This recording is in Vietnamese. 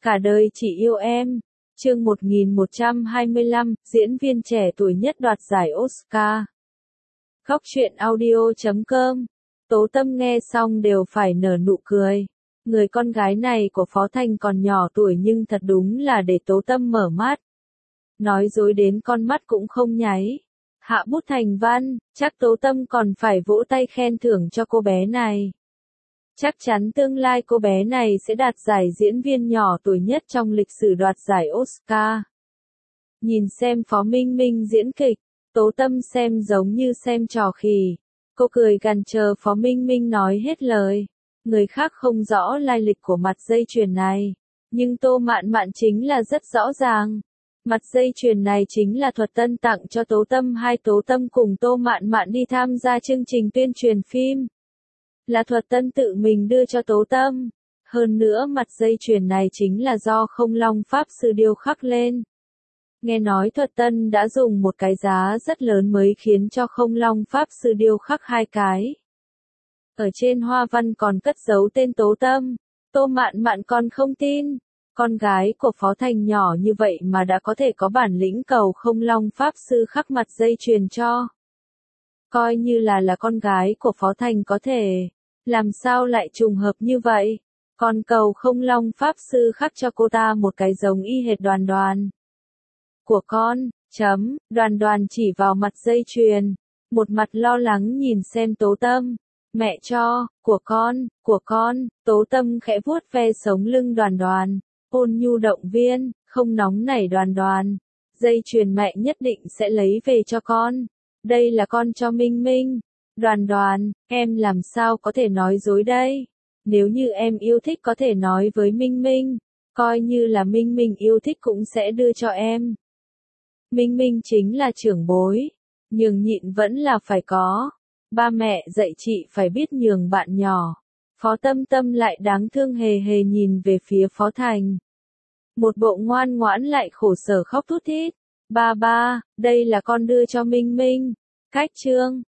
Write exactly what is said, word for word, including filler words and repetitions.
Cả đời chỉ yêu em. Chương một nghìn một trăm hai mươi lăm, diễn viên trẻ tuổi nhất đoạt giải Oscar. Góc truyện audio chấm com. Tố Tâm nghe xong đều phải nở nụ cười. Người con gái này của Phó Thành còn nhỏ tuổi nhưng thật đúng là để Tố Tâm mở mắt. Nói dối đến con mắt cũng không nháy. Hạ bút thành văn, chắc Tố Tâm còn phải vỗ tay khen thưởng cho cô bé này. Chắc chắn tương lai cô bé này sẽ đạt giải diễn viên nhỏ tuổi nhất trong lịch sử đoạt giải Oscar. Nhìn xem Phó Minh Minh diễn kịch, Tố Tâm xem giống như xem trò khỉ. Cô cười gằn chờ Phó Minh Minh nói hết lời. Người khác không rõ lai lịch của mặt dây chuyền này, nhưng Tô Mạn Mạn chính là rất rõ ràng. Mặt dây chuyền này chính là Thuật Tân tặng cho Tố Tâm. Hai Tố Tâm cùng Tô Mạn Mạn đi tham gia chương trình tuyên truyền phim. Là Thuật Tân tự mình đưa cho Tố Tâm. Hơn nữa mặt dây chuyền này chính là do Không Long Pháp Sư điêu khắc lên. Nghe nói Thuật Tân đã dùng một cái giá rất lớn mới khiến cho Không Long Pháp Sư điêu khắc hai cái. Ở trên hoa văn còn cất giấu tên Tố Tâm. Tô Mạn Mạn còn không tin. Con gái của Phó Thành nhỏ như vậy mà đã có thể có bản lĩnh cầu Không Long Pháp Sư khắc mặt dây chuyền cho. Coi như là là con gái của Phó Thành có thể. Làm sao lại trùng hợp như vậy? Còn cầu Không Long Pháp Sư khắc cho cô ta một cái giống y hệt Đoàn Đoàn. Của con, chấm, Đoàn Đoàn chỉ vào mặt dây chuyền. Một mặt lo lắng nhìn xem Tố Tâm. Mẹ cho, của con, của con, Tố Tâm khẽ vuốt ve sống lưng Đoàn Đoàn. Ôn nhu động viên, không nóng nảy Đoàn Đoàn. Dây chuyền mẹ nhất định sẽ lấy về cho con. Đây là con cho Minh Minh. Đoàn Đoàn, em làm sao có thể nói dối đây? Nếu như em yêu thích có thể nói với Minh Minh. Coi như là Minh Minh yêu thích cũng sẽ đưa cho em. Minh Minh chính là trưởng bối. Nhường nhịn vẫn là phải có. Ba mẹ dạy chị phải biết nhường bạn nhỏ. Phó Tâm Tâm lại đáng thương hề hề nhìn về phía Phó Thành. Một bộ ngoan ngoãn lại khổ sở khóc thút thít. Ba ba, đây là con đưa cho Minh Minh. Cách chương.